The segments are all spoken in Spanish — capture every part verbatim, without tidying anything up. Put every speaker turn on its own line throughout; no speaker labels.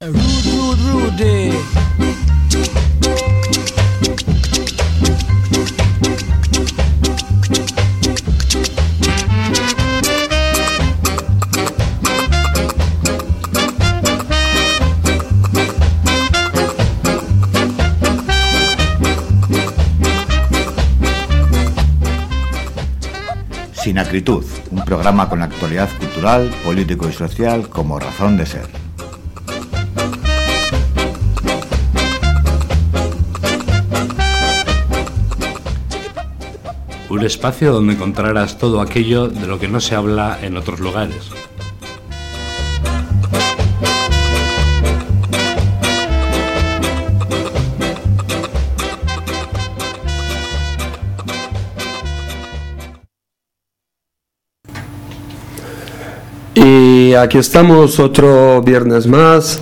Rude, rude, rude.
Sin acritud, un programa con actualidad cultural, político y social como razón de ser.
Un espacio donde encontrarás todo aquello de lo que no se habla en otros lugares.
Y aquí estamos otro viernes más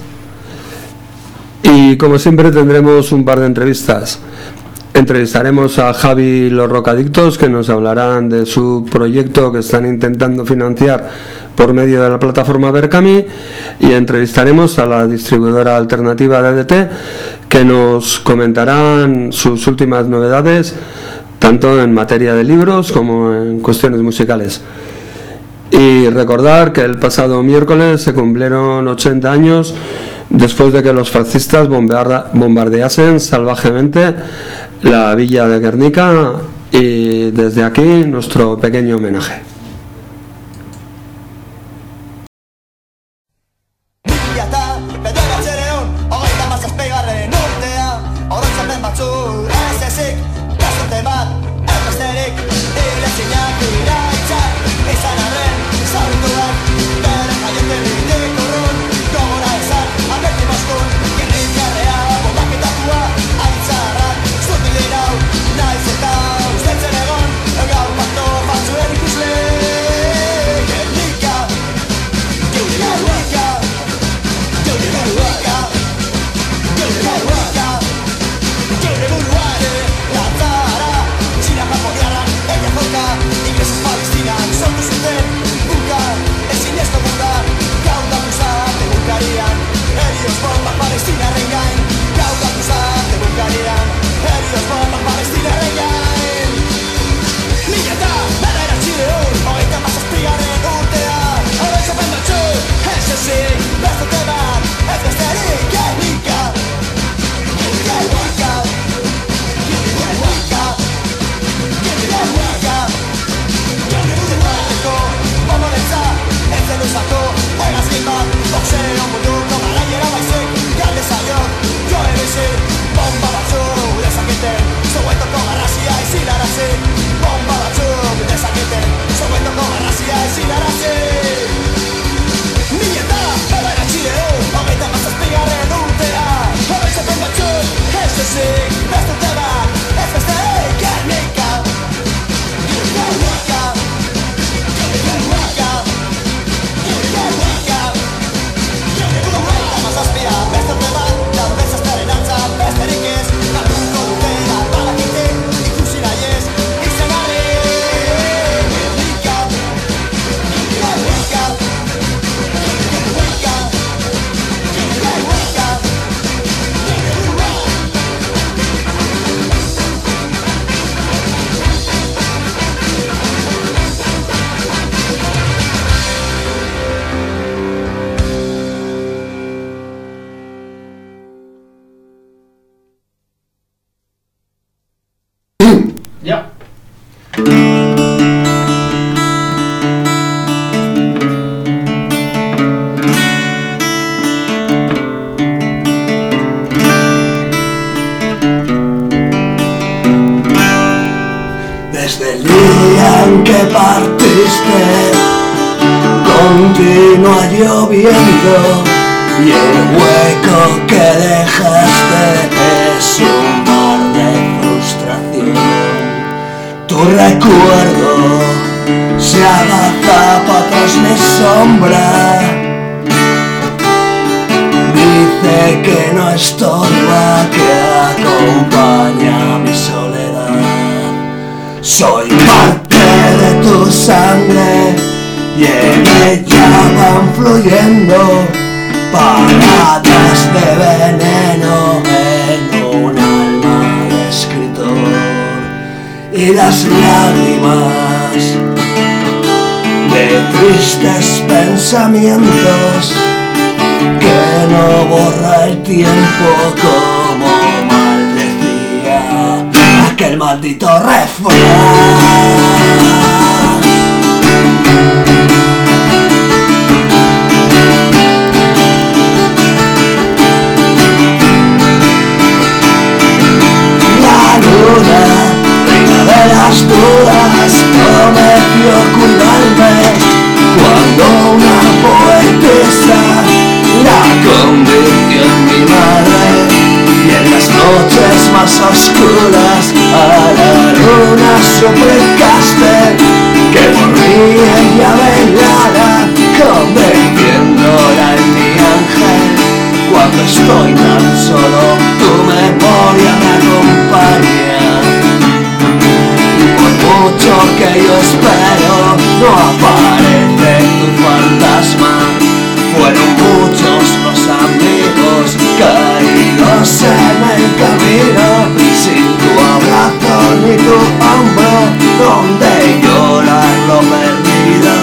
y como siempre tendremos un par de entrevistas. Entrevistaremos a Javi Los Rocadictos, que nos hablarán de su proyecto que están intentando financiar por medio de la plataforma Berkami, y entrevistaremos a la distribuidora alternativa D D T, que nos comentarán sus últimas novedades tanto en materia de libros como en cuestiones musicales. Y recordar que el pasado miércoles se cumplieron ochenta años después de que los fascistas bombardeasen salvajemente la villa de Guernica, y desde aquí nuestro pequeño homenaje.
Desde el día en que partiste, continúa lloviendo, y el hueco que dejaste es un mar de frustración. Tu recuerdo se agazapa tras mi sombra, dice que no estorba, que acompaña mi soledad. Soy parte de tu sangre y en ella van fluyendo paradas de veneno en un alma de escritor y las lágrimas de tristes pensamientos que no borra el tiempo como maldecía aquel maldito refrán. Reina de las dudas, prometió cuidarme cuando una poetisa la convirtió en mi madre. Y en las noches más oscuras a la luna suplicaste que por mí ella velara, convirtiéndola en mi ángel. Cuando estoy tan solo, tu memoria me acompaña. Y por mucho que yo espero, no aparece tu fantasma. Fueron muchos los amigos caídos en el camino, sin tu abrazo ni tu hombro, donde llorar lo perdido.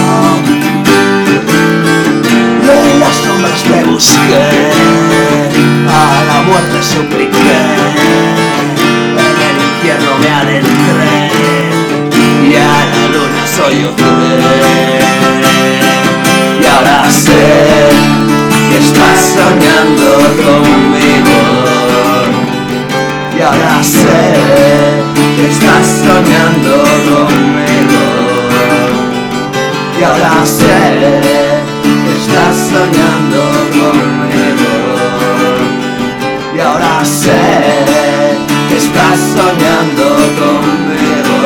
En las sombras te busqué, a la muerte supliqué, en el infierno me adentré y a la luna sollocé. Y ahora sé que estás soñando conmigo, y ahora sé que estás soñando conmigo, y ahora sé estás soñando conmigo, y ahora sé que estás soñando conmigo.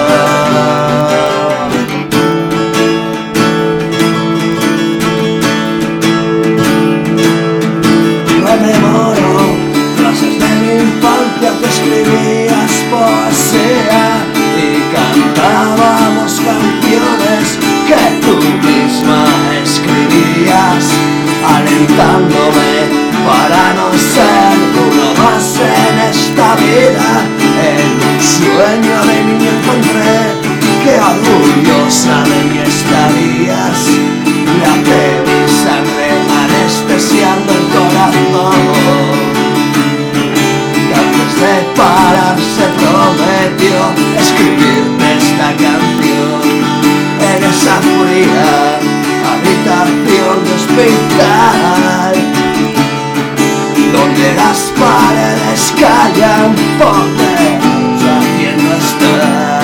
Rememoro frases de mi infancia, que escribías poesía y cantábamos canciones que tú misma escribías, alentándome para no ser uno más en esta vida. En un sueño de niño encontré que orgullosa de mi estadías, late mi sangre anestesiando el corazón. Y antes de pararse prometió escribirte esta canción en esa fría habitación de hospital, donde las paredes callan porque alguien no está.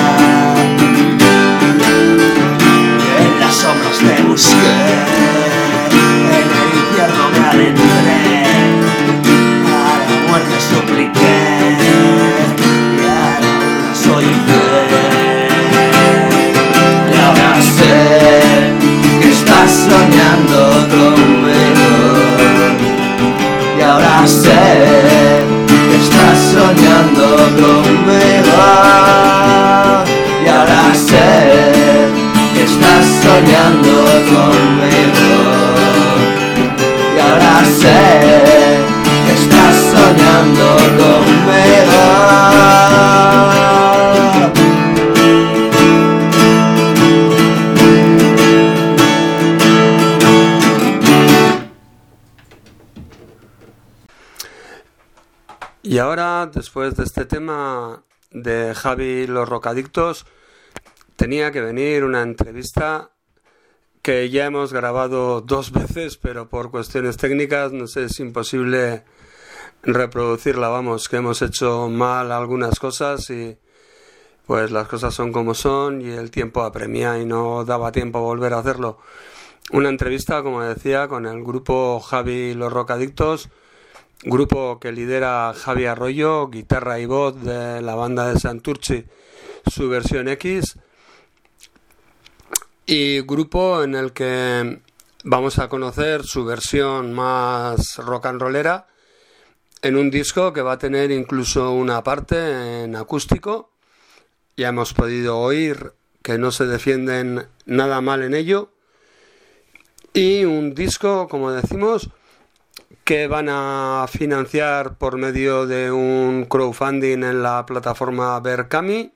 En las sombras te busqué, en el infierno me adentré, a la muerte supliqué y a la luna soy fiel. Y ahora sé que estás soñando conmigo, y ahora sé que estás soñando conmigo, y ahora sé que estás soñando conmigo, y ahora sé que estás soñando conmigo.
Y ahora, después de este tema de Javi y los Rocadictos, tenía que venir una entrevista que ya hemos grabado dos veces, pero por cuestiones técnicas nos es imposible reproducirla. Vamos, que hemos hecho mal algunas cosas y pues las cosas son como son y el tiempo apremia y no daba tiempo a volver a hacerlo. Una entrevista, como decía, con el grupo Javi y los Rocadictos, grupo que lidera Javi Arroyo, guitarra y voz de la banda de Santurchi, su versión X, y grupo en el que vamos a conocer su versión más rock and rollera en un disco que va a tener incluso una parte en acústico. Ya hemos podido oír que no se defienden nada mal en ello, y un disco, como decimos, que van a financiar por medio de un crowdfunding en la plataforma Berkami.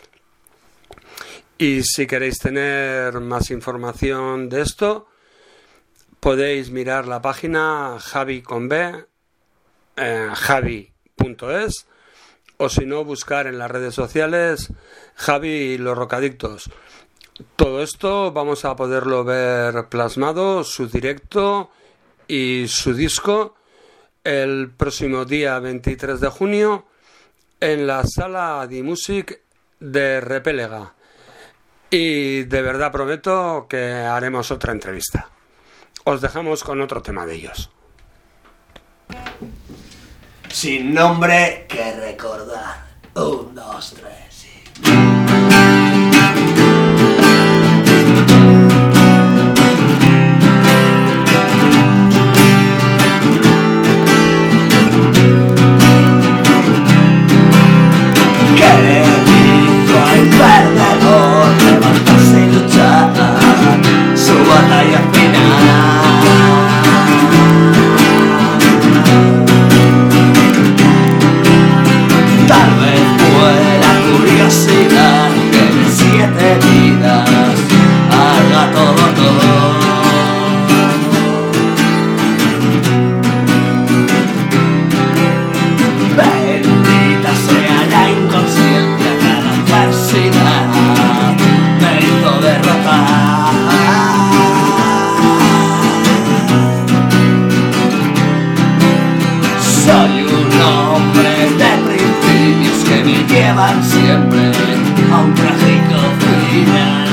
Y si queréis tener más información de esto, podéis mirar la página Javi con B, eh, javi punto es, o si no, buscar en las redes sociales Javi y los Rocadictos. Todo esto vamos a poderlo ver plasmado, su directo y su disco, el próximo día veintitrés de junio en la sala de Music de Repélega. Y de verdad prometo que haremos otra entrevista. Os dejamos con otro tema de ellos.
Sin nombre que recordar. Un, dos, tres y... ¿Qué dijo el perdedor? Levantarse y luchar su batalla final. Tal vez fue la curiosidad que de siete vidas haga todo, todo. Bendita sea la inconsciencia que la adversidad me hizo derrotar. Soy un hombre de principios que me llevan siempre a un trágico final.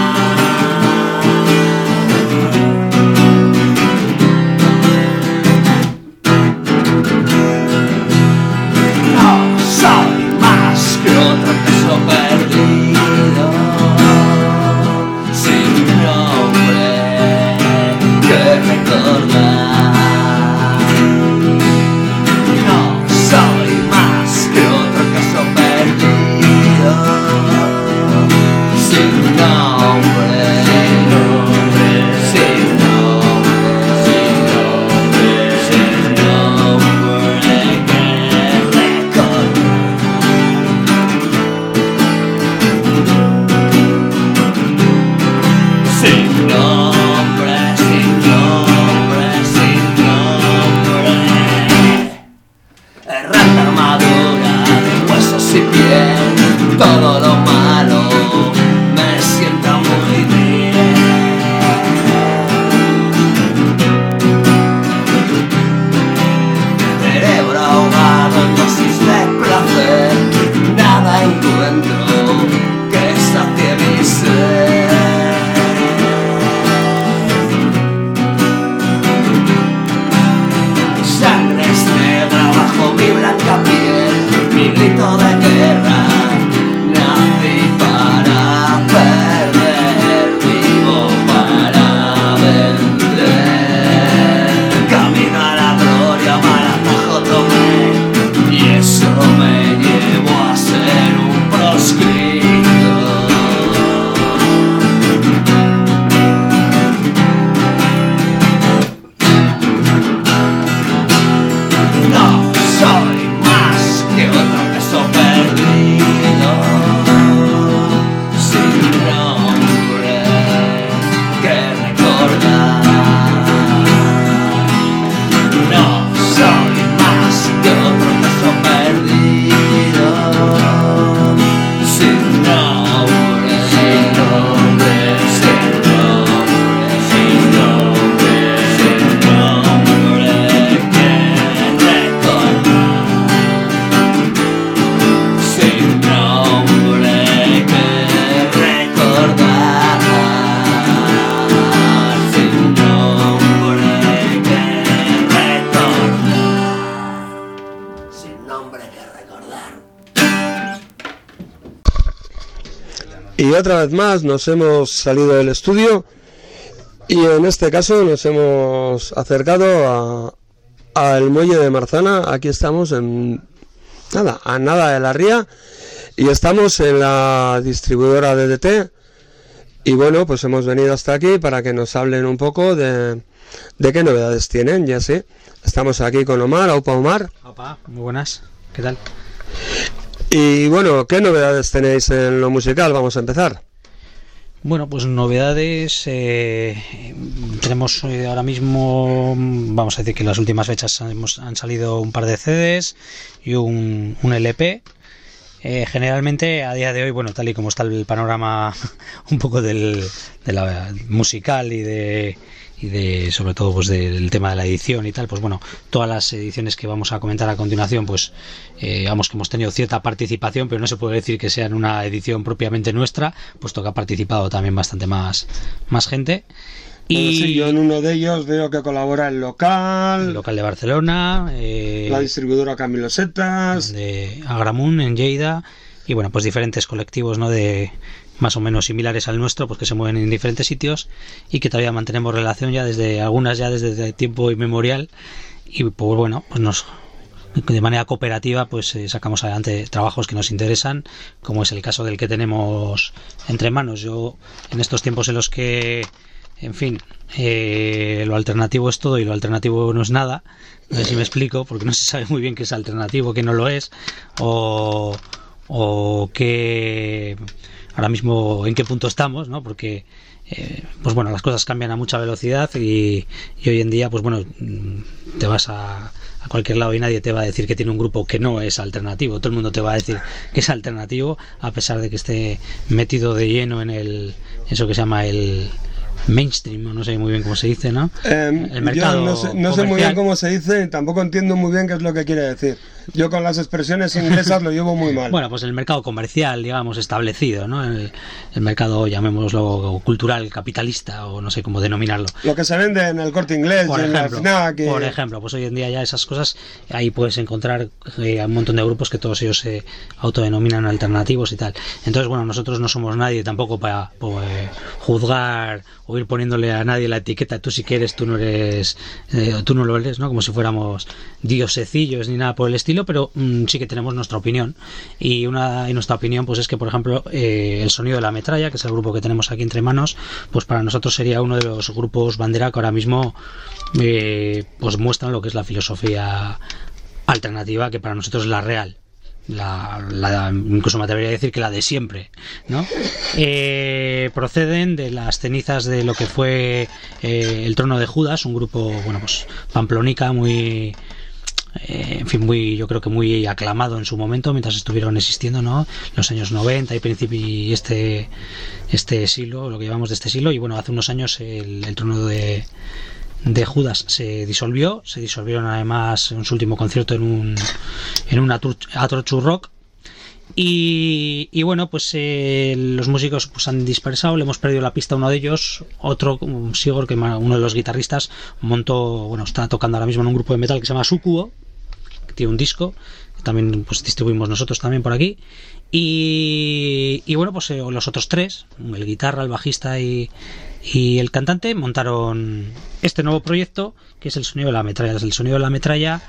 No soy más que otro peso perdido, sin nombre que recordar. No soy más que otro caso perdido, sin nombre, sin nombre, sin nombre, sin nombre que recordar. Sin nombre, sin nombre, sin nombre. Errante armadura de huesos y piel, todo lo malo me sienta muy bien. Cerebro ahogado en dosis de placer, nada encuentro que sacie mi ser. Sangre es negra bajo mi blanca piel, mi grito de guerra. Nací para perder, vivo para vencer. Camino a la gloria, mal atajo tomé, y eso me llevó a ser un proscrito. No soy más que otro peso perdido, sin nombre que recordar. No soy más que otro peso perdido, sin nombre, sin nombre, sin nombre, sin nombre, sin nombre que recordar. Sin nombre que recordar. Sin nombre que recordar. Sin nombre que recordar.
Y otra vez más nos hemos salido del estudio y en este caso nos hemos acercado a al muelle de Marzana. Aquí estamos en nada, a nada de la ría, y estamos en la distribuidora D D T. Y bueno, pues hemos venido hasta aquí para que nos hablen un poco de, de qué novedades tienen, ya sé. Estamos aquí con Omar, Aupa Omar.
Opa, muy buenas, ¿qué tal?
Y bueno, ¿qué novedades tenéis en lo musical? Vamos a empezar.
Bueno, pues novedades, eh, tenemos eh, ahora mismo, vamos a decir que en las últimas fechas hemos, han salido un par de C Ds y un, un L P. Eh, generalmente a día de hoy, bueno, tal y como está el panorama un poco del, de la musical y de y de sobre todo pues del tema de la edición y tal, pues bueno, todas las ediciones que vamos a comentar a continuación, pues eh, digamos que hemos tenido cierta participación, pero no se puede decir que sea en una edición propiamente nuestra, puesto que ha participado también bastante más, más gente. Y
bueno, sí, yo en uno de ellos veo que colabora el local,
el local de Barcelona, eh,
la distribuidora Camilo Setas,
de Agramunt en Lleida, y bueno, pues diferentes colectivos, ¿no?, de más o menos similares al nuestro, pues que se mueven en diferentes sitios y que todavía mantenemos relación ya desde algunas ya desde tiempo inmemorial, y pues bueno, pues nos de manera cooperativa pues eh, sacamos adelante trabajos que nos interesan, como es el caso del que tenemos entre manos. Yo en estos tiempos en los que, en fin, eh, lo alternativo es todo y lo alternativo no es nada, no sé si me explico, porque no se sabe muy bien qué es alternativo, qué no lo es, o, o qué ahora mismo en qué punto estamos, ¿no? Porque eh, pues bueno, las cosas cambian a mucha velocidad y, y hoy en día pues bueno, te vas a, a cualquier lado y nadie te va a decir que tiene un grupo que no es alternativo. Todo el mundo te va a decir que es alternativo, a pesar de que esté metido de lleno en el eso que se llama el mainstream, no sé muy bien cómo se dice, ¿no?
Eh, el mercado. Yo no sé, no sé muy bien cómo se dice, tampoco entiendo muy bien qué es lo que quiere decir. Yo con las expresiones inglesas lo llevo muy mal.
Bueno, pues el mercado comercial, digamos, establecido, ¿no? El, el mercado, llamémoslo cultural, capitalista, o no sé cómo denominarlo.
Lo que se vende en el Corte Inglés,
por
en
ejemplo,
la FNAC.
Por ejemplo, pues hoy en día ya esas cosas, ahí puedes encontrar eh, un montón de grupos que todos ellos se autodenominan alternativos y tal. Entonces, bueno, nosotros no somos nadie tampoco para pues, juzgar o ir poniéndole a nadie la etiqueta, tú si quieres, tú no eres, eh, tú no lo eres, ¿no? Como si fuéramos diosecillos ni nada por el estilo, pero mmm, sí que tenemos nuestra opinión, y una y nuestra opinión pues es que, por ejemplo, eh, el Sonido de la Metralla, que es el grupo que tenemos aquí entre manos, pues para nosotros sería uno de los grupos bandera que ahora mismo eh, pues muestran lo que es la filosofía alternativa, que para nosotros es la real. La, la, incluso me atrevería a decir que la de siempre, ¿no? Eh, proceden de las cenizas de lo que fue eh, el Trono de Judas, un grupo, bueno, pues pamplonica, muy eh, en fin, muy, yo creo que muy aclamado en su momento mientras estuvieron existiendo, ¿no? Los años noventa y principio y este este siglo, lo que llevamos de este siglo, y bueno, hace unos años el, el Trono de de Judas se disolvió, se disolvieron además en su último concierto en un en un Atrochu Rock, y, y bueno, pues eh, los músicos pues han dispersado, le hemos perdido la pista a uno de ellos. Otro, Sigor, que uno de los guitarristas, montó, bueno, está tocando ahora mismo en un grupo de metal que se llama Sucubo, que tiene un disco que también pues distribuimos nosotros también por aquí. Y, y bueno, pues eh, los otros tres, el guitarra, el bajista y, y el cantante, montaron este nuevo proyecto que es el Sonido de la Metralla. El Sonido de la Metralla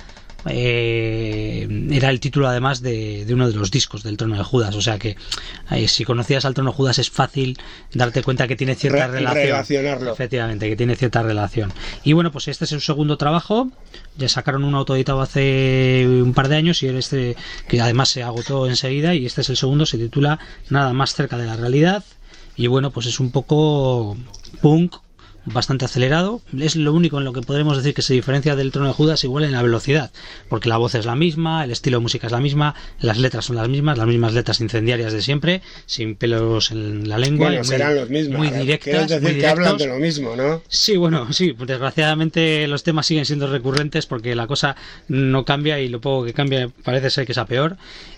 eh, era el título además de, de uno de los discos del Trono de Judas, o sea que eh, si conocías al Trono de Judas es fácil darte cuenta que tiene cierta
Re-
relación.
Relacionarlo.
Efectivamente, que tiene cierta relación. Y bueno, pues este es su segundo trabajo. Ya sacaron un autoeditado hace un par de años y este, que además se agotó enseguida, y este es el segundo, se titula Nada más cerca de la realidad, y bueno, pues es un poco punk, bastante acelerado. Es lo único en lo que podremos decir que se diferencia del Trono de Judas, igual en la velocidad, porque la voz es la misma, el estilo de música es la misma, las letras son las mismas, las mismas letras incendiarias de siempre, sin pelos en la lengua.
Bueno,
muy,
serán los mismos.
muy
¿eh?
directas,
Quieres decir
muy
que hablan
directos.
de lo mismo, ¿no?
Sí, bueno, sí, desgraciadamente los temas siguen siendo recurrentes porque la cosa no cambia, y lo poco que cambia parece ser que es a peor.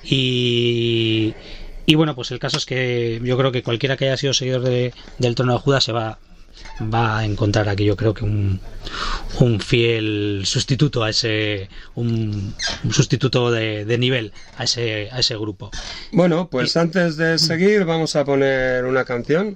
Y, y bueno, pues el caso es que yo creo que cualquiera que haya sido seguidor de, del Trono de Judas se va va a encontrar aquí, yo creo que un, un fiel sustituto a ese un, un sustituto de, de nivel a ese a ese grupo.
Bueno, pues y... antes de seguir vamos a poner una canción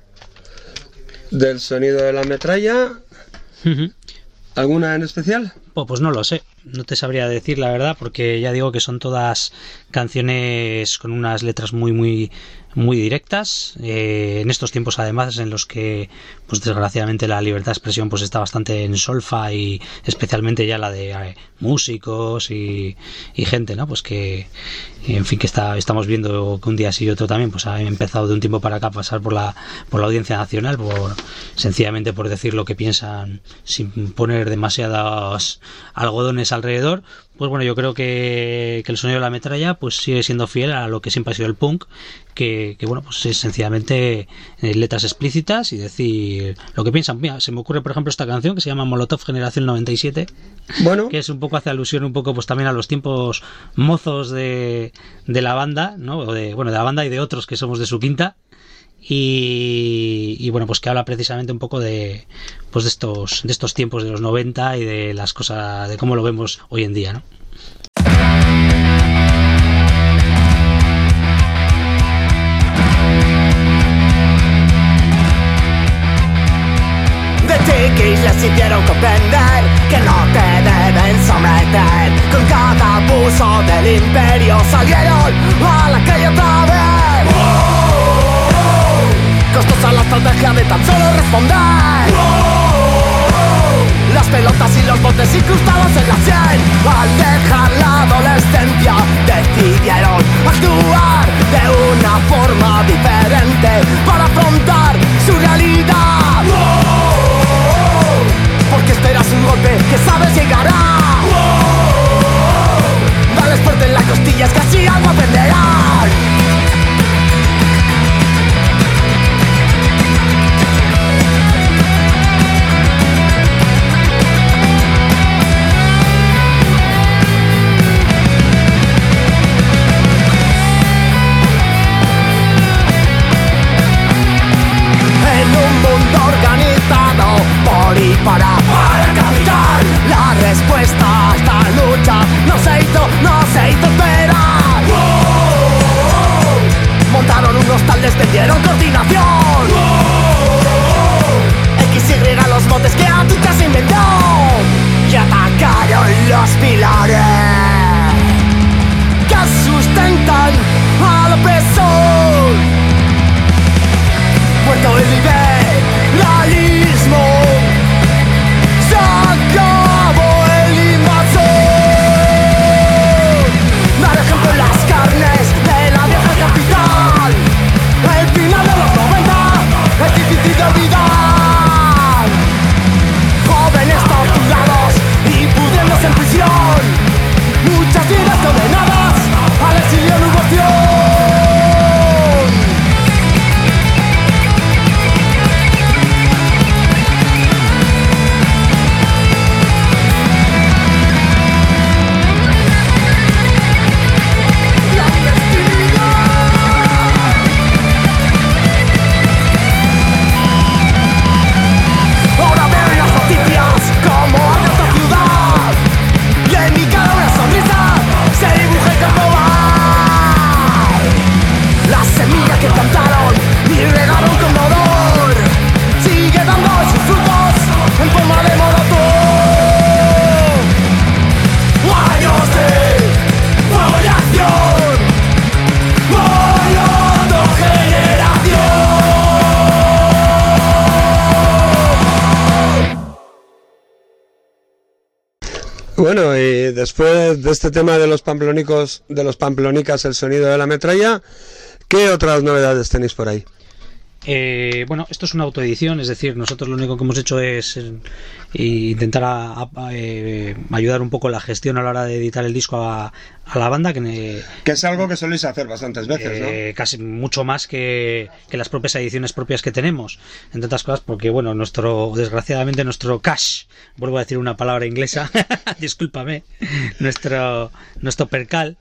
del Sonido de la Metralla.
Uh-huh.
¿Alguna en especial?
Oh, pues no lo sé. no te sabría decir la verdad, porque ya digo que son todas canciones con unas letras muy, muy, muy directas. Eh, en estos tiempos, además, en los que, pues desgraciadamente, la libertad de expresión pues está bastante en solfa, y especialmente ya la de eh, músicos y, y gente, ¿no? Pues que, en fin, que está, estamos viendo que un día sí y otro también, pues ha empezado de un tiempo para acá a pasar por la, por la Audiencia Nacional, por sencillamente por decir lo que piensan sin poner demasiados algodones alrededor. Pues bueno, yo creo que, que el sonido de la metralla pues sigue siendo fiel a lo que siempre ha sido el punk, que, que bueno, pues es sencillamente eh, letras explícitas y decir lo que piensan. Mira, se me ocurre por ejemplo esta canción que se llama Molotov Generación noventa y siete, bueno, que es un poco, hace alusión un poco pues también a los tiempos mozos de, de la banda, ¿no? O de, bueno, de la banda y de otros que somos de su quinta. Y, y bueno, pues que habla precisamente un poco de pues de estos de estos tiempos de los noventa y de las cosas, de cómo lo vemos hoy en día, ¿no?
De chiquis les hicieron comprender que no te deben someter. Con cada abuso del imperio salieron a la calle otra vez. Costosa la estrategia de tan solo responder. Las pelotas y los botes incrustados en la sien. Al dejar la adolescencia decidieron actuar de una forma diferente para afrontar su realidad. Porque esperas un golpe que sabes llegará. Dales fuerte en la costilla, es que así algo aprenderán. Por y para, para el capital. La respuesta a esta lucha no se hizo, no se hizo esperar. ¡Oh! Montaron unos tal, despidieron coordinación. ¡Oh! X Y los botes que a tu casa inventó. Y atacaron los pilares que sustentan al opresor. Muerto el liberalismo. Se acabó el invasor. Dar ejemplo en las carnes de la vieja capital. El final de los noventa es difícil de olvidar. Jóvenes torturados y pudriéndose en prisión. Muchas vidas condenadas al exilio en ovación.
Bueno, y después de este tema de los pamplónicos, de los pamplonicas, el sonido de la metralla, ¿qué otras novedades tenéis por ahí?
Eh, bueno, esto es una autoedición, es decir, nosotros lo único que hemos hecho es eh, intentar a, a, eh, ayudar un poco la gestión a la hora de editar el disco a, a la banda, que, eh,
que es algo que soléis hacer bastantes veces,
eh,
¿no?
Casi mucho más que, que las propias ediciones propias que tenemos, entre otras cosas porque, bueno, nuestro, desgraciadamente nuestro cash, vuelvo a decir una palabra inglesa, discúlpame, nuestro, nuestro percal,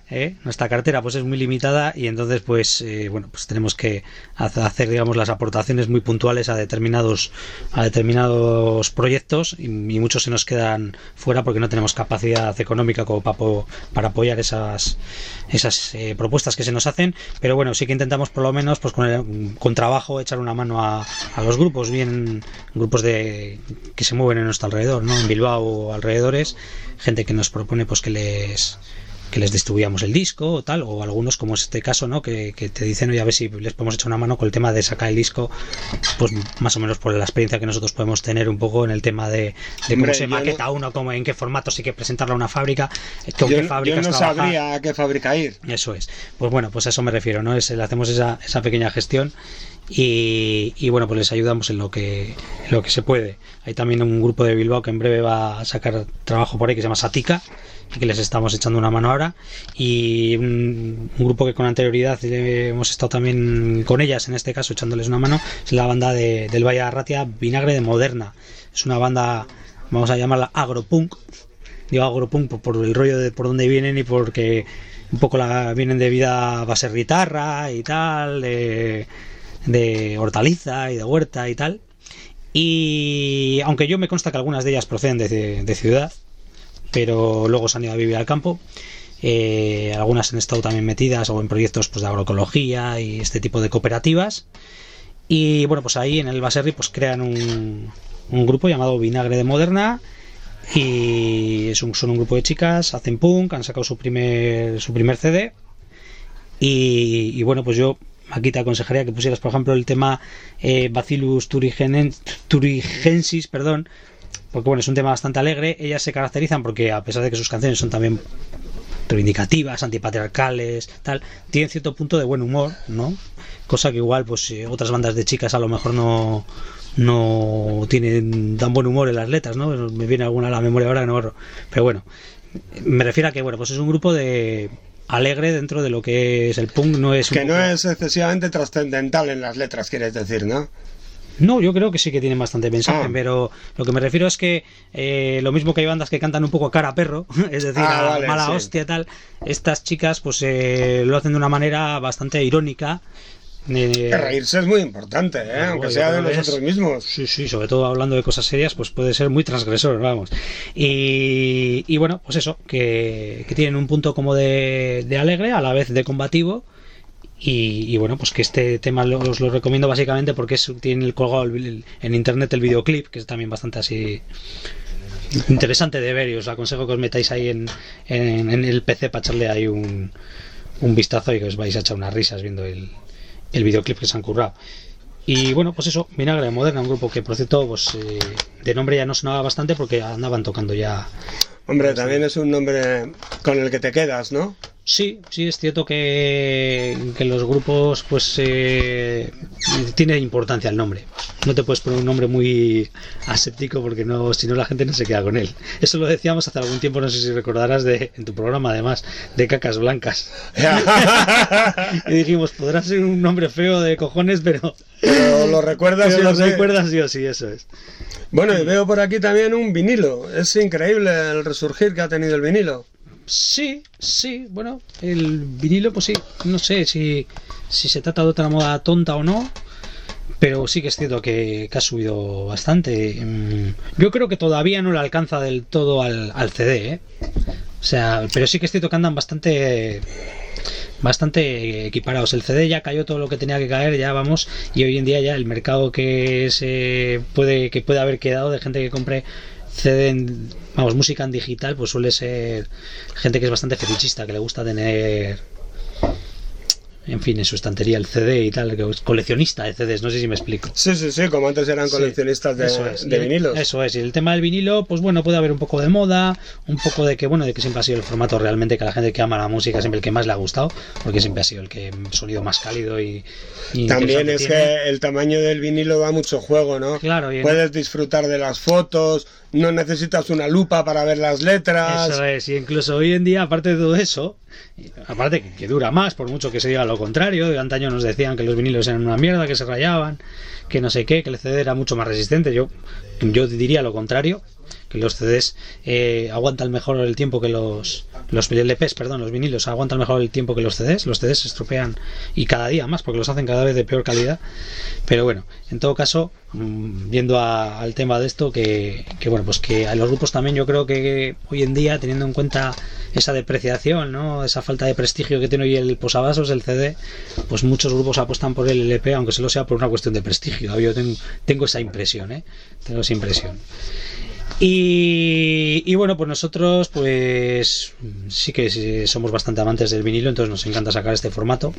¿eh? Nuestra cartera pues es muy limitada y entonces pues eh, bueno pues tenemos que hacer digamos las aportaciones muy puntuales a determinados a determinados proyectos y, y muchos se nos quedan fuera porque no tenemos capacidad económica como para, para apoyar esas esas eh, propuestas que se nos hacen, pero bueno, sí que intentamos por lo menos pues con, el, con trabajo echar una mano a, a los grupos, bien grupos de que se mueven en nuestro alrededor, ¿no? En Bilbao o alrededores, gente que nos propone pues que les que les distribuyamos el disco o tal, o algunos como es este caso, ¿no? Que, que te dicen, oye, a ver si les podemos echar una mano con el tema de sacar el disco, pues más o menos por la experiencia que nosotros podemos tener un poco en el tema de, de cómo Hombre, se maqueta no, uno, cómo, en qué formato sí que presentarlo a una fábrica, con
yo,
qué fábricas
yo no
trabajar.
sabría a qué fábrica ir.
Eso es. Pues bueno, pues a eso me refiero, ¿no? Es, le hacemos esa, esa pequeña gestión y, y bueno, pues les ayudamos en lo que en lo que se puede. Hay también un grupo de Bilbao que en breve va a sacar trabajo por ahí que se llama Satica, y que les estamos echando una mano ahora, y un, un grupo que con anterioridad eh, hemos estado también con ellas, en este caso echándoles una mano, es la banda de, del Valle de Arratia, Vinagre de Moderna. Es una banda, vamos a llamarla agropunk, digo agropunk por, por el rollo de por dónde vienen y porque un poco la vienen de vida base guitarra y tal, de, de hortaliza y de huerta y tal, y aunque yo me consta que algunas de ellas proceden de, de, de ciudad, pero luego se han ido a vivir al campo. Eh, algunas han estado también metidas o en proyectos pues, de agroecología y este tipo de cooperativas, y bueno, pues ahí en el Baserri pues crean un, un grupo llamado Vinagre de Moderna, y es un, son un grupo de chicas, hacen punk, han sacado su primer su primer C D, y, y bueno, pues yo aquí te aconsejaría que pusieras por ejemplo el tema eh, Bacillus thuringiensis, perdón, porque bueno, es un tema bastante alegre. Ellas se caracterizan porque a pesar de que sus canciones son también reivindicativas, antipatriarcales, tal, tienen cierto punto de buen humor, ¿no? Cosa que igual pues eh, otras bandas de chicas a lo mejor no no tienen tan buen humor en las letras, ¿no? Me viene alguna a la memoria ahora que no borro. Pero bueno, me refiero a que bueno, pues es un grupo de alegre dentro de lo que es el punk, no es
que
un
no
poco...
es excesivamente trascendental en las letras, quieres decir, ¿no?
No, yo creo que sí que tienen bastante mensaje,
ah.
pero lo que me refiero es que eh, lo mismo que hay bandas que cantan un poco a cara a perro, es decir,
ah,
a
vale,
mala
sí.
hostia tal, estas chicas pues eh, lo hacen de una manera bastante irónica.
Eh, que reírse es muy importante, ¿eh? Bueno, aunque sea de nosotros es, mismos.
Sí, sí, sobre todo hablando de cosas serias, pues puede ser muy transgresor, vamos. Y, y bueno, pues eso, que, que tienen un punto como de, de alegre, a la vez de combativo. Y, y bueno, pues que este tema lo, os lo recomiendo básicamente porque es, tiene el colgado el, el, en internet el videoclip, que es también bastante así interesante de ver, y os aconsejo que os metáis ahí en, en, en el P C para echarle ahí un, un vistazo y que os vais a echar unas risas viendo el, el videoclip que se han currado. Y bueno, pues eso, Vinagre de Moderna, un grupo que por cierto pues eh, de nombre ya no sonaba bastante porque andaban tocando ya.
Hombre, también es un nombre con el que te quedas, ¿no?
Sí, sí, es cierto que, que los grupos pues eh, tiene importancia el nombre. No te puedes poner un nombre muy aséptico porque no, si no la gente no se queda con él. Eso lo decíamos hace algún tiempo, no sé si recordarás, de, en tu programa además, de Cacas Blancas. Y dijimos, podrá ser un nombre feo de cojones, pero...
Pero lo recuerdas,
pero
sí,
lo
sí.
recuerdas sí o sí, eso es.
Bueno, y veo por aquí también un vinilo. Es increíble el resurgir que ha tenido el vinilo.
Sí, sí, bueno, el vinilo, pues sí, no sé si, si se trata de otra moda tonta o no, pero sí que es cierto que, que ha subido bastante. Yo creo que todavía no le alcanza del todo al, al C D, ¿eh? O sea, pero sí que es cierto que andan bastante bastante equiparados. El C D ya cayó todo lo que tenía que caer, ya vamos, y hoy en día ya el mercado que se puede que puede haber quedado de gente que compre C D en, vamos, música en digital, pues suele ser gente que es bastante fetichista, que le gusta tener, en fin, en su estantería el C D y tal, que es coleccionista de C Ds, no sé si me explico.
Sí, sí, sí, como antes eran coleccionistas sí, de, eso es. de vinilos.
Eso es, y el tema del vinilo, pues bueno, puede haber un poco de moda, un poco de que, bueno, de que siempre ha sido el formato realmente que a la gente que ama la música, siempre el que más le ha gustado, porque siempre ha sido el que el sonido más cálido y... y
también es tiene. Que el tamaño del vinilo da mucho juego, ¿no?
Claro. Y
puedes disfrutar de las fotos, no necesitas una lupa para ver las letras.
Eso es, y incluso hoy en día, aparte de todo eso, aparte que, que dura más, por mucho que se diga lo contrario, de antaño nos decían que los vinilos eran una mierda, que se rayaban, que no sé qué, que el C D era mucho más resistente. Yo, yo diría lo contrario, que los C Ds eh, aguantan mejor el tiempo que los los L Ps, perdón, los vinilos aguantan mejor el tiempo que los C Ds. Los C Ds se estropean y cada día más porque los hacen cada vez de peor calidad. Pero bueno, en todo caso, viendo a, al tema de esto, que, que bueno, pues que a los grupos también yo creo que hoy en día, teniendo en cuenta esa depreciación, ¿no? Esa falta de prestigio que tiene hoy el posavasos, el C D, pues muchos grupos apuestan por el L P, aunque solo sea por una cuestión de prestigio. Yo tengo, tengo esa impresión, ¿eh? Tengo esa impresión. Y, y bueno, pues nosotros pues sí que sí, somos bastante amantes del vinilo, entonces nos encanta sacar este formato.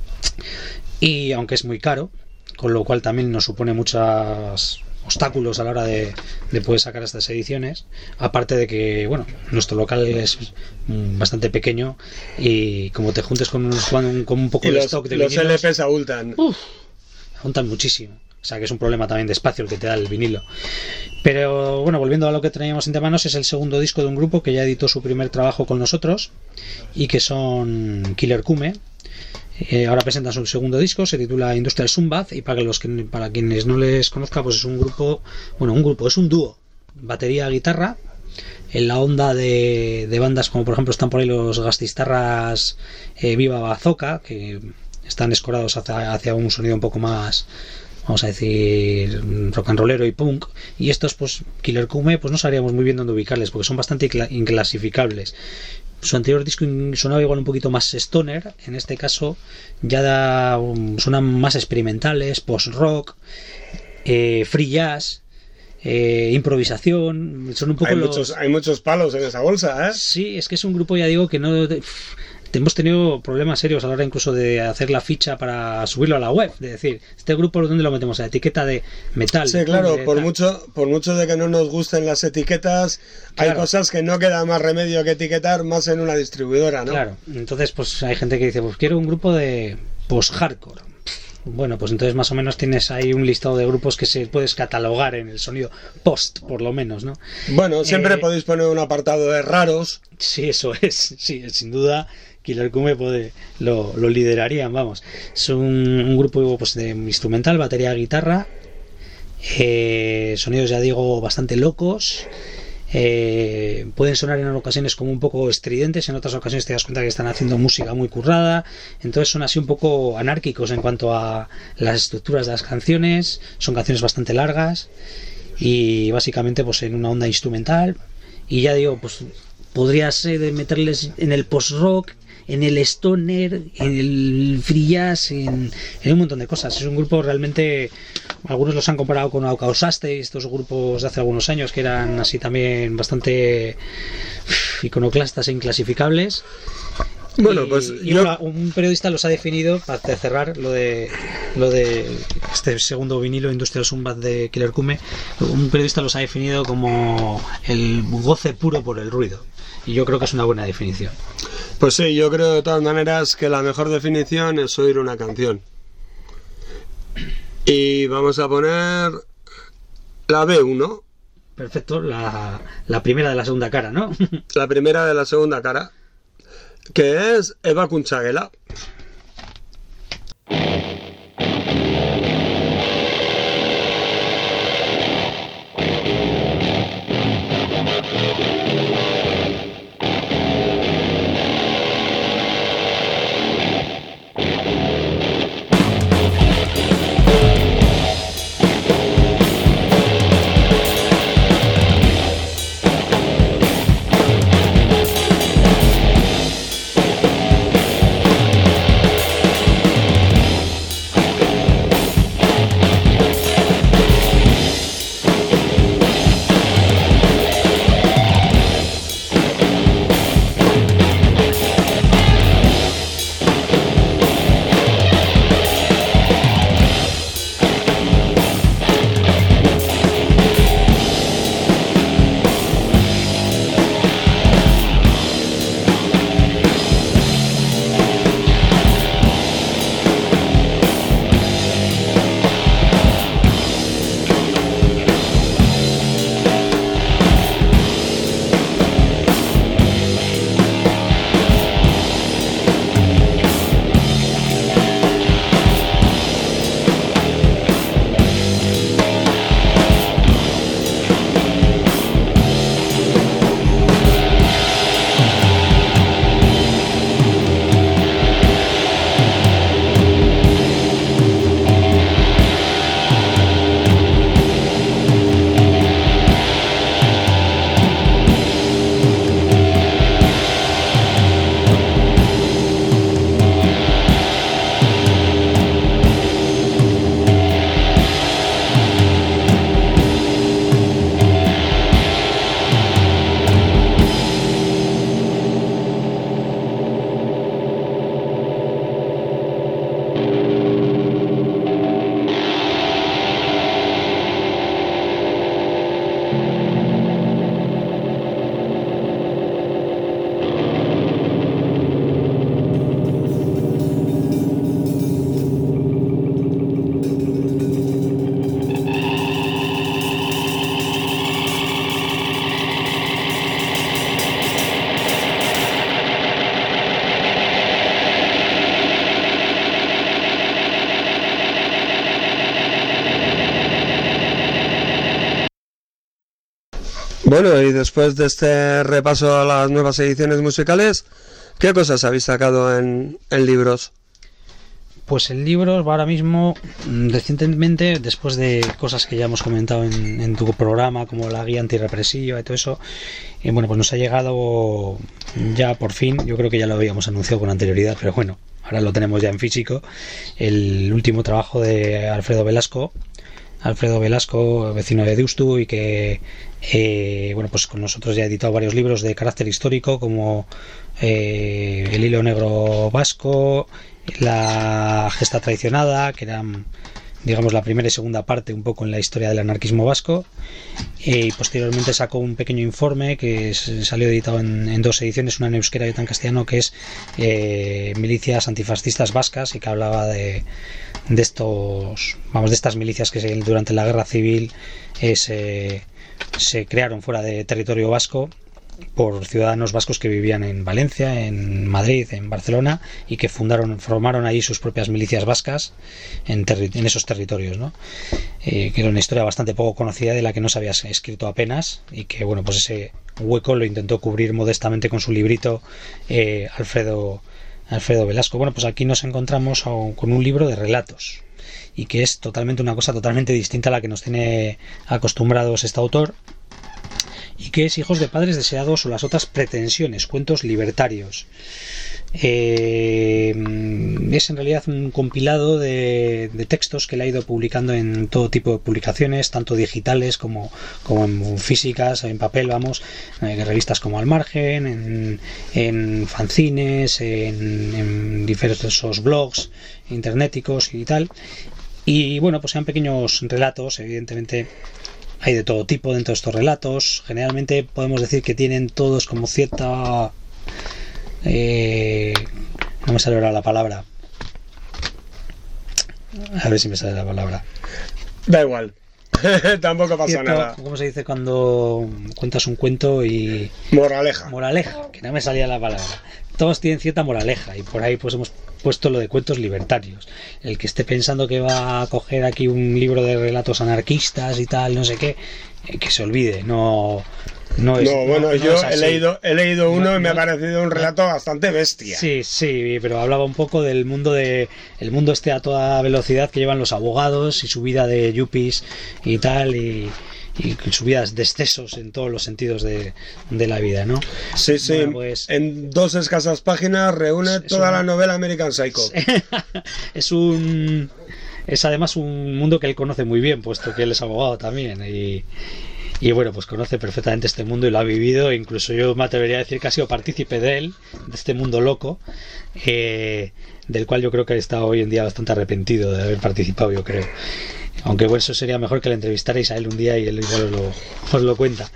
Y aunque es muy caro, con lo cual también nos supone muchos obstáculos a la hora de, de poder sacar estas ediciones, aparte de que bueno, nuestro local es bastante pequeño y como te juntes con, con, con un poco
y
de
los,
stock de
los
vinilos,
L Ps abultan.
Uf, abultan muchísimo. O sea que es un problema también de espacio el que te da el vinilo. Pero bueno, volviendo a lo que traíamos entre manos, es el segundo disco de un grupo que ya editó su primer trabajo con nosotros y que son Killer Kume. Eh, ahora presentan su segundo disco, se titula Industrial Sunbath, y para los que, para quienes no les conozca, pues es un grupo, bueno, un grupo, es un dúo, batería, guitarra, en la onda de, de bandas como por ejemplo están por ahí los gastistarras eh, Viva Bazooka, que están escorados hacia, hacia un sonido un poco más, vamos a decir, rock and rollero y punk, y estos pues Killer Kume pues no sabríamos muy bien dónde ubicarles porque son bastante inclasificables. Su anterior disco sonaba igual un poquito más stoner, en este caso ya da, um, suenan más experimentales, post-rock, eh, free jazz, eh, improvisación, son un poco
hay,
los...
muchos, hay muchos palos en esa bolsa, ¿eh?
Sí, es que es un grupo, ya digo, que no... Hemos tenido problemas serios a la hora incluso de hacer la ficha para subirlo a la web, de decir, este grupo ¿dónde lo metemos? A la etiqueta de metal.
Sí, claro,
de
por
tal.
mucho por mucho de que no nos gusten las etiquetas,
Claro.
hay cosas que no queda más remedio que etiquetar más en una distribuidora, ¿no?
Claro, entonces pues hay gente que dice, pues quiero un grupo de post-hardcore. Bueno, pues entonces más o menos tienes ahí un listado de grupos que se puedes catalogar en el sonido post, por lo menos, ¿no?
Bueno, siempre
Eh,
podéis poner un apartado de raros.
Sí, eso es, sí, sin duda Killer Kume puede, lo, lo liderarían, vamos. Es un, un grupo pues, de instrumental, batería, guitarra, eh, sonidos ya digo bastante locos, eh, pueden sonar en ocasiones como un poco estridentes, en otras ocasiones te das cuenta que están haciendo música muy currada, entonces son así un poco anárquicos en cuanto a las estructuras de las canciones, son canciones bastante largas y básicamente pues en una onda instrumental, y ya digo, pues podrías eh, de meterles en el post-rock, en el stoner, en el free jazz, en, en un montón de cosas. Es un grupo realmente, algunos los han comparado con Aucausaste, estos grupos de hace algunos años que eran así también bastante uf, iconoclastas e inclasificables.
Bueno,
y,
pues
y
yo...
una, un periodista los ha definido, para cerrar lo de lo de este segundo vinilo Industrial Sunbath de Killer Kume, un periodista los ha definido como el goce puro por el ruido, y yo creo que es una buena definición.
Pues sí, yo creo de todas maneras que la mejor definición es oír una canción. Y vamos a poner la B uno.
Perfecto, la, la primera de la segunda cara, ¿no?
La primera de la segunda cara, que es Eva Kunchagela. Bueno, y después de este repaso a las nuevas ediciones musicales, ¿qué cosas habéis sacado en, en libros?
Pues el libro ahora mismo, recientemente, después de cosas que ya hemos comentado en, en tu programa, como la guía antirrepresiva y todo eso, eh, bueno, pues nos ha llegado ya por fin, yo creo que ya lo habíamos anunciado con anterioridad, pero bueno, ahora lo tenemos ya en físico, el último trabajo de Alfredo Velasco, Alfredo Velasco, vecino de Deustu, y que eh, bueno, pues con nosotros ya ha editado varios libros de carácter histórico, como eh, El hilo negro vasco, La gesta traicionada, que eran, digamos, la primera y segunda parte un poco en la historia del anarquismo vasco, y posteriormente sacó un pequeño informe que salió editado en, en dos ediciones, una en euskera y otra en castellano, que es eh, Milicias antifascistas vascas, y que hablaba de, de estos, vamos, de estas milicias que durante la guerra civil eh, se, se crearon fuera de territorio vasco por ciudadanos vascos que vivían en Valencia, en Madrid, en Barcelona, y que fundaron, formaron ahí sus propias milicias vascas en, terri- en esos territorios, ¿no? Eh, que era una historia bastante poco conocida, de la que no se había escrito apenas, y que, bueno, pues ese hueco lo intentó cubrir modestamente con su librito eh, Alfredo, Alfredo Velasco. Bueno, pues aquí nos encontramos con un libro de relatos, y que es totalmente una cosa totalmente distinta a la que nos tiene acostumbrados este autor, y que es Hijos de padres deseados o las otras pretensiones, cuentos libertarios. Eh, es en realidad un compilado de, de textos que él ha ido publicando en todo tipo de publicaciones, tanto digitales como, como en físicas, en papel, vamos, en revistas como Al Margen, en, en fanzines, en, en diversos blogs internéticos y tal. Y bueno, pues sean pequeños relatos, evidentemente. Hay de todo tipo dentro de estos relatos. Generalmente podemos decir que tienen todos como cierta... Eh, no me sale ahora la palabra. A ver si me sale la palabra.
Da igual. Tampoco pasa
Cierto,
nada.
¿cómo se dice cuando cuentas un cuento y...
Moraleja.
Moraleja, que no me salía la palabra. Todos tienen cierta moraleja, y por ahí pues hemos puesto lo de cuentos libertarios. El que esté pensando que va a coger aquí un libro de relatos anarquistas y tal, no sé qué, eh, que se olvide. No, no es.
No, bueno,
no,
yo
no es
he leído, he leído uno
no,
y me
no,
ha parecido un relato bastante bestia.
Sí, sí, pero hablaba un poco del mundo de el mundo este a toda velocidad que llevan los abogados y su vida de yuppies y tal, y y su vida de excesos en todos los sentidos de, de la vida, ¿no?
Sí, sí,
bueno, pues,
en dos escasas páginas reúne toda
un,
la novela American Psycho.
Es un es además un mundo que él conoce muy bien, puesto que él es abogado también, y, y bueno, pues conoce perfectamente este mundo y lo ha vivido. Incluso yo me atrevería a decir que ha sido partícipe de él, de este mundo loco, eh, del cual yo creo que está hoy en día bastante arrepentido de haber participado, yo creo. Aunque bueno, eso sería mejor que le entrevistarais a él un día y él igual os lo, os lo cuenta.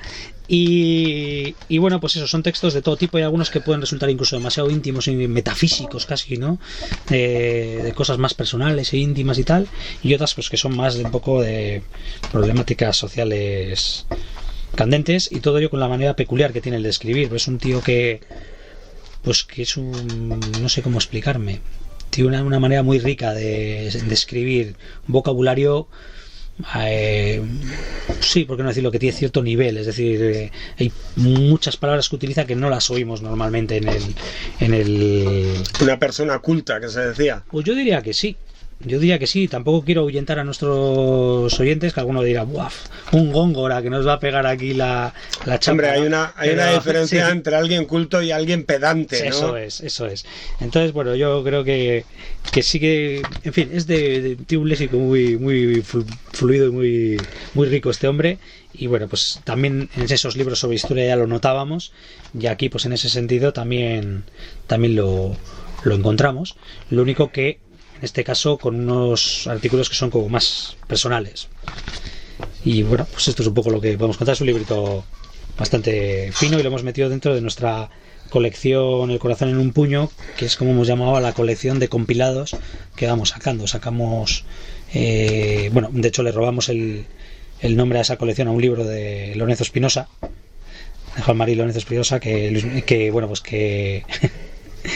Y, y bueno, pues eso, son textos de todo tipo. Hay algunos que pueden resultar incluso demasiado íntimos y metafísicos casi, ¿no? Eh, de cosas más personales e íntimas y tal. Y otras pues que son más de un poco de problemáticas sociales candentes, y todo ello con la manera peculiar que tiene el de escribir. Pues es un tío que pues que es un... no sé cómo explicarme. Tiene una, una manera muy rica de, de escribir, un vocabulario, eh, sí, por qué no decirlo, que tiene cierto nivel. Es decir, eh, hay muchas palabras que utiliza que no las oímos normalmente en el, en el...
Una persona culta, que se decía.
Pues yo diría que sí. Yo diría que sí. Tampoco quiero ahuyentar a nuestros oyentes, que alguno dirá, ¡buaf! Un góngora que nos va a pegar aquí la, la chamba.
Hombre, hay una, hay
Pero,
una diferencia
sí,
entre alguien culto y alguien pedante, ¿no?
Eso es, eso es. Entonces, bueno, yo creo que, que sí que, en fin, es de, de, de un léxico muy, muy fluido y muy, muy rico este hombre. Y bueno, pues también en esos libros sobre historia ya lo notábamos, y aquí pues en ese sentido también, también lo, lo encontramos. Lo único que en este caso con unos artículos que son como más personales. Y bueno, pues esto es un poco lo que podemos contar. Es un librito bastante fino y lo hemos metido dentro de nuestra colección El corazón en un puño, que es como hemos llamado a la colección de compilados que vamos sacando. Sacamos, eh, bueno, de hecho le robamos el, el nombre a esa colección a un libro de Lorenzo Espinosa, de Juan María Lorenzo Espinosa, que, que bueno, pues que...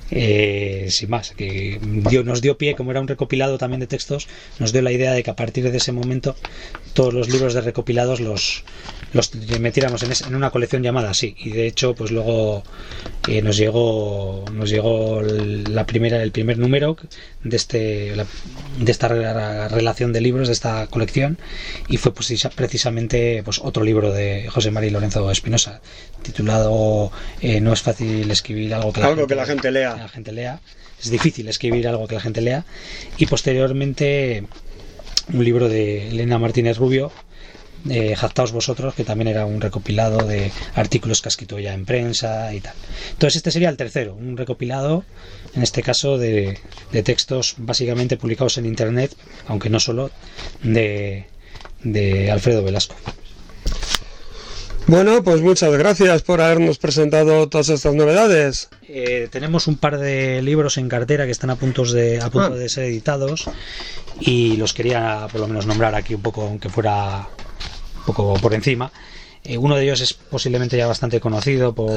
Eh, sin más, que dio, nos dio pie, como era un recopilado también de textos, nos dio la idea de que a partir de ese momento todos los libros de recopilados los, los metiéramos en, ese, en una colección llamada así. Y de hecho, pues luego eh, nos llegó nos llegó la primera el primer número de este la, de esta re, relación de libros de esta colección, y fue pues, precisamente pues otro libro de José María Lorenzo Espinosa titulado eh, No es fácil escribir algo que la,
algo
gente,
que la gente lea.
Que la gente lea. Es difícil escribir algo que la gente lea. Y posteriormente un libro de Elena Martínez Rubio, eh, Jactaos vosotros, que también era un recopilado de artículos que ha escrito ya en prensa y tal. Entonces este sería el tercero, un recopilado, en este caso de, de textos básicamente publicados en internet, aunque no solo, de, de Alfredo Velasco.
Bueno, pues muchas gracias por habernos presentado todas estas novedades.
Eh, tenemos un par de libros en cartera que están a, puntos de, a punto ah. de ser editados, y los quería por lo menos nombrar aquí un poco, aunque fuera un poco por encima. Eh, uno de ellos es posiblemente ya bastante conocido por,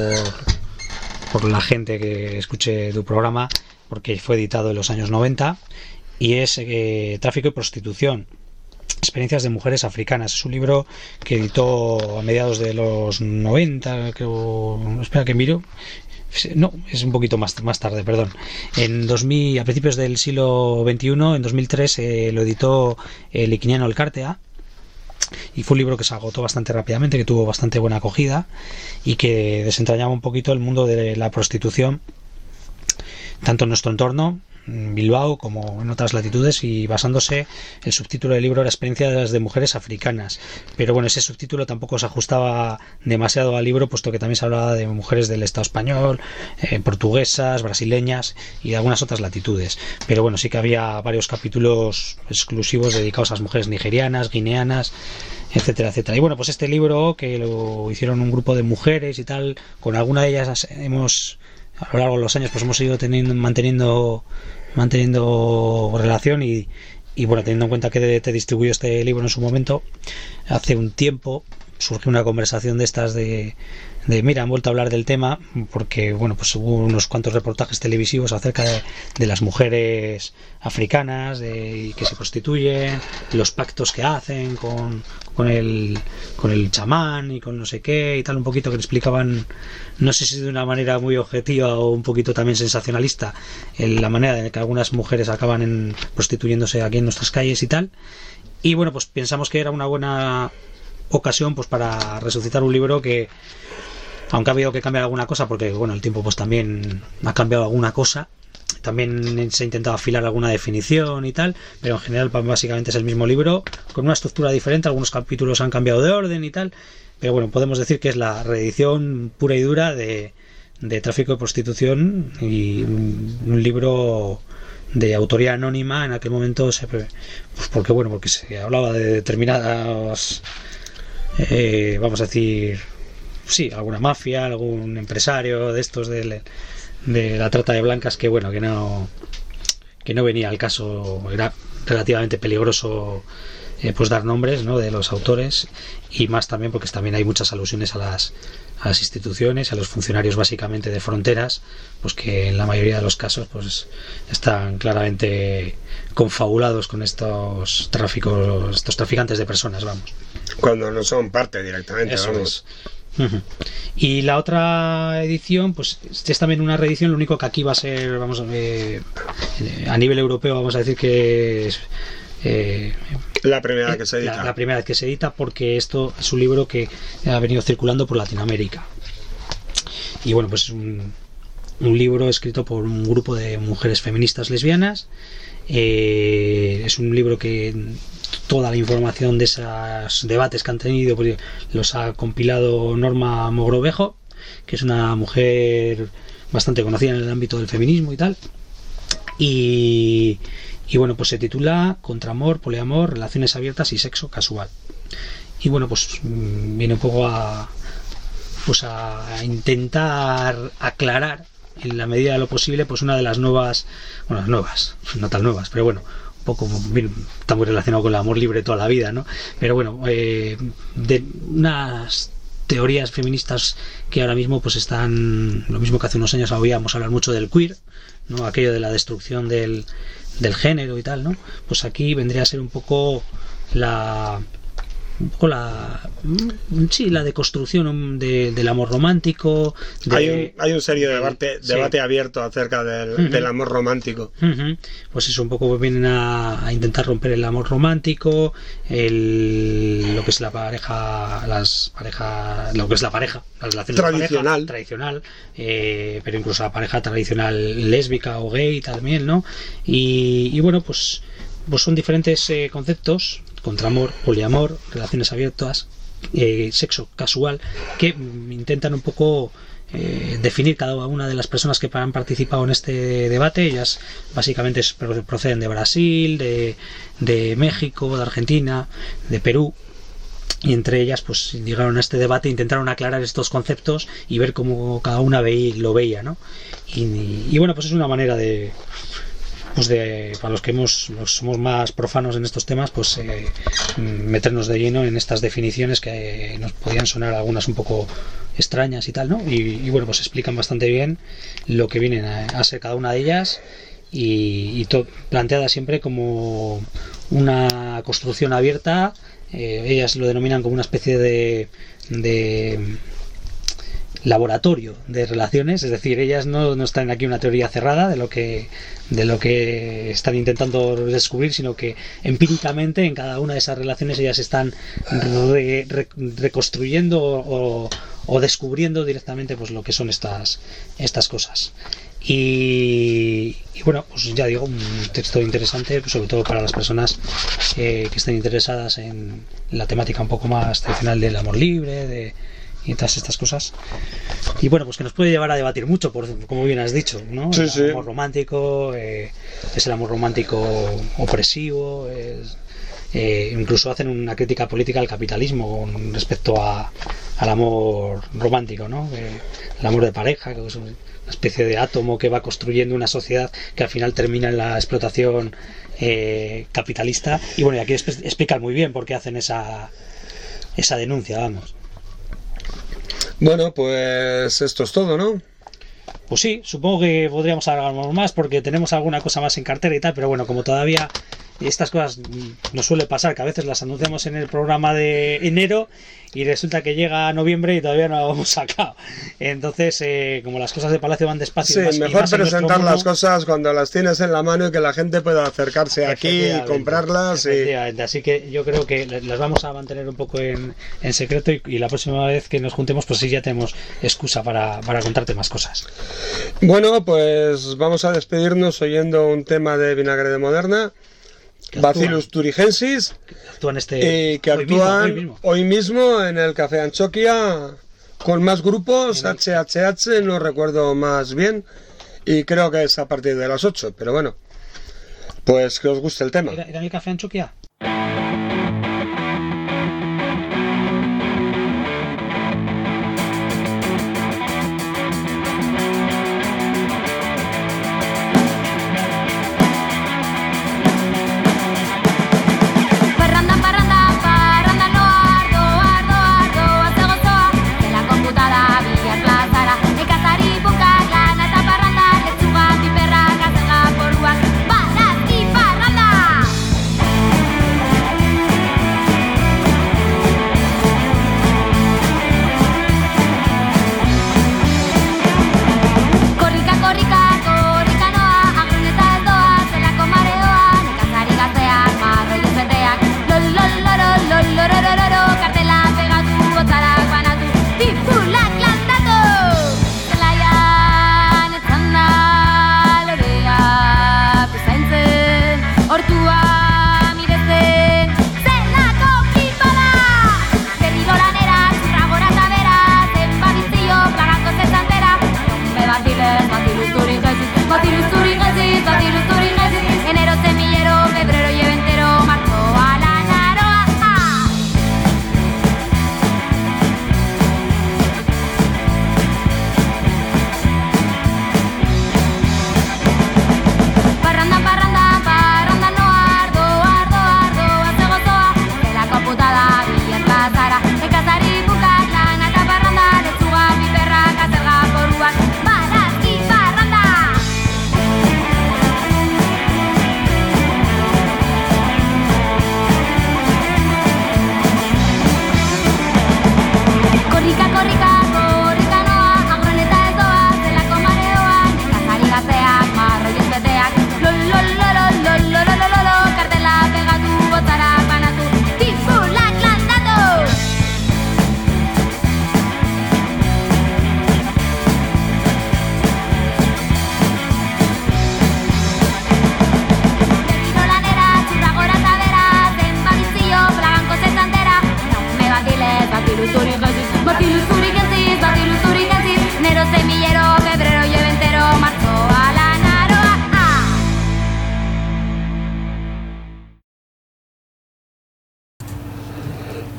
por la gente que escuche tu programa, porque fue editado en los años noventa, y es eh, Tráfico y Prostitución, experiencias de mujeres africanas. Es un libro que editó a mediados de los noventa, creo. Espera que miro. No, es un poquito más, más tarde, perdón. En dos mil, a principios del siglo veintiuno, en dos mil tres, eh, lo editó el Liquiniano Alcártea, y fue un libro que se agotó bastante rápidamente, que tuvo bastante buena acogida y que desentrañaba un poquito el mundo de la prostitución, tanto en nuestro entorno, Bilbao, como en otras latitudes, y basándose, el subtítulo del libro era Experiencias de mujeres africanas, pero bueno, ese subtítulo tampoco se ajustaba demasiado al libro, puesto que también se hablaba de mujeres del Estado español, eh, portuguesas, brasileñas y de algunas otras latitudes, pero bueno, sí que había varios capítulos exclusivos dedicados a las mujeres nigerianas, guineanas, etcétera, etcétera. Y bueno, pues este libro, que lo hicieron un grupo de mujeres y tal, con alguna de ellas hemos, a lo largo de los años, pues hemos ido teniendo, manteniendo manteniendo relación, y, y bueno, teniendo en cuenta que te distribuyó este libro en su momento, hace un tiempo surgió una conversación de estas de, de mira, han vuelto a hablar del tema, porque bueno, pues hubo unos cuantos reportajes televisivos acerca de, de las mujeres africanas, de que se prostituyen, los pactos que hacen con, con el con el chamán y con no sé qué y tal, un poquito que le explicaban, no sé si de una manera muy objetiva o un poquito también sensacionalista, en la manera en que algunas mujeres acaban en, prostituyéndose aquí en nuestras calles y tal. Y bueno, pues pensamos que era una buena ocasión pues para resucitar un libro que, aunque ha habido que cambiar alguna cosa, porque bueno, el tiempo pues también ha cambiado alguna cosa, también se ha intentado afilar alguna definición y tal, pero en general básicamente es el mismo libro con una estructura diferente, algunos capítulos han cambiado de orden y tal, pero bueno, podemos decir que es la reedición pura y dura de, de Tráfico y Prostitución, y un, un libro de autoría anónima en aquel momento, se, pues porque bueno, porque se hablaba de determinadas Eh, vamos a decir, sí, alguna mafia, algún empresario de estos de, de la trata de blancas, que bueno, que no que no venía al caso, era relativamente peligroso eh, pues dar nombres, ¿no?, de los autores, y más también porque también hay muchas alusiones a las a las instituciones, a los funcionarios básicamente de fronteras, pues que en la mayoría de los casos pues están claramente confabulados con estos tráficos, estos traficantes de personas, vamos.
Cuando no son parte directamente.
Eso
vamos.
Es. Uh-huh. Y la otra edición, pues es también una reedición, lo único que aquí va a ser, vamos a ver, a nivel europeo, vamos a decir que es eh,
la primera que se edita.
La, la primera vez que se edita, porque esto es un libro que ha venido circulando por Latinoamérica. Y bueno, pues es un, un libro escrito por un grupo de mujeres feministas lesbianas. Eh, es un libro que toda la información de esos debates que han tenido pues, los ha compilado Norma Mogrovejo, que es una mujer bastante conocida en el ámbito del feminismo y tal, y, y bueno, pues se titula Contraamor, poliamor, relaciones abiertas y sexo casual. Y bueno, pues viene un poco a pues a intentar aclarar en la medida de lo posible pues una de las nuevas, bueno, nuevas, no tan nuevas, pero bueno, un poco, está muy relacionado con el amor libre toda la vida, ¿no? Pero bueno, eh, de unas teorías feministas que ahora mismo pues están, lo mismo que hace unos años oíamos hablar mucho del queer, ¿no? Aquello de la destrucción del, del género y tal, ¿no? Pues aquí vendría a ser un poco la un poco la sí la deconstrucción de, del amor romántico de,
hay un hay un serio debate
sí.
debate abierto acerca del, uh-huh. del amor romántico.
Uh-huh. Pues eso, un poco vienen a, a intentar romper el amor romántico, el lo que es la pareja las parejas lo que es la pareja las relaciones
tradicional
de pareja, tradicional eh, pero incluso la pareja tradicional lésbica o gay también, ¿no? Y, y bueno, pues pues son diferentes eh, conceptos: contraamor, poliamor, relaciones abiertas, eh, sexo casual, que mm, intentan un poco eh, definir cada una de las personas que han participado en este debate. Ellas básicamente proceden de Brasil, de, de México, de Argentina, de Perú, y entre ellas pues llegaron a este debate e intentaron aclarar estos conceptos y ver cómo cada una veía, lo veía, ¿no? Y, y, y bueno, pues es una manera de... pues de, para los que hemos, los somos más profanos en estos temas, pues eh, meternos de lleno en estas definiciones que nos podían sonar algunas un poco extrañas y tal, ¿no? Y, y bueno, pues explican bastante bien lo que vienen a, a ser cada una de ellas y, y to, planteada siempre como una construcción abierta. Eh, ellas lo denominan como una especie de, de laboratorio de relaciones, es decir, ellas no, no están aquí una teoría cerrada de lo que de lo que están intentando descubrir, sino que empíricamente en cada una de esas relaciones ellas están re, re, reconstruyendo o, o descubriendo directamente pues lo que son estas estas cosas. Y, y bueno, pues ya digo, un texto interesante, sobre todo para las personas eh, que estén interesadas en la temática un poco más tradicional del amor libre, de y todas estas cosas. Y bueno, pues que nos puede llevar a debatir mucho, por como bien has dicho, ¿no?
Sí,
el
sí.
amor romántico, eh, es el amor romántico opresivo, es, eh, incluso hacen una crítica política al capitalismo con respecto a, al amor romántico, ¿no? Eh, el amor de pareja, que es una especie de átomo que va construyendo una sociedad que al final termina en la explotación eh, capitalista. Y bueno, y aquí explican muy bien por qué hacen esa, esa denuncia, vamos.
Bueno, pues esto es todo, ¿no?
Pues sí, supongo que podríamos hablar más porque tenemos alguna cosa más en cartera y tal, pero bueno, como todavía estas cosas nos suele pasar, que a veces las anunciamos en el programa de enero y resulta que llega noviembre y todavía no lo hemos sacado. Entonces, eh, como las cosas de Palacio van despacio...
Sí,
y más,
mejor
y más
presentar
mundo,
las cosas cuando las tienes en la mano y que la gente pueda acercarse aquí y comprarlas.
Efectivamente, y... así que yo creo que las vamos a mantener un poco en, en secreto y, y la próxima vez que nos juntemos, pues sí, ya tenemos excusa para, para contarte más cosas.
Bueno, pues vamos a despedirnos oyendo un tema de Vinagre de Moderna, Bacillus thuringiensis,
actúan este,
y que
hoy
actúan
mismo,
hoy, mismo. hoy mismo en el Café Anchoquia con más grupos, H H H, no recuerdo más bien, y creo que es a partir de las ocho, pero bueno, pues que os guste el tema.
¿Era, era el Café Anchoquia?
Barazki parranda!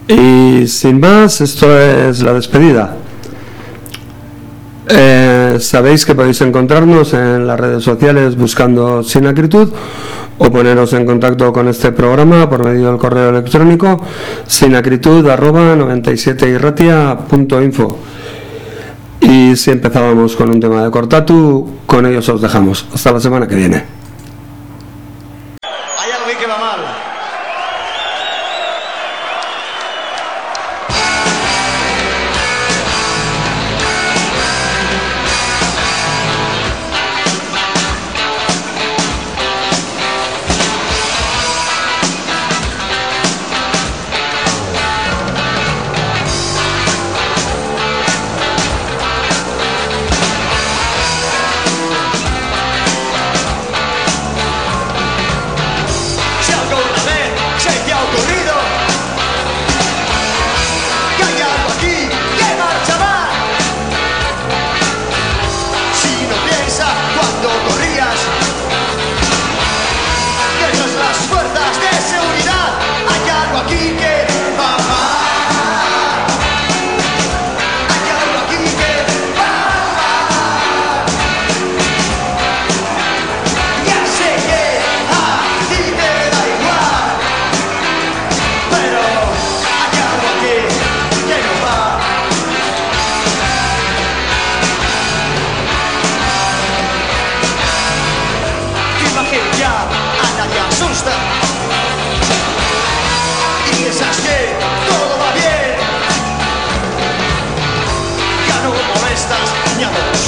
Y sin más, esto es la despedida. Eh, sabéis que podéis encontrarnos en las redes sociales buscando Sin Acritud o poneros en contacto con este programa por medio del correo electrónico sinacritud arroba noventa y siete irratia punto info. Y si empezábamos con un tema de Cortatu, con ellos os dejamos. Hasta la semana que viene.
Hay algo ahí que va mal. Y piensas que todo va bien, ya no molestas ni a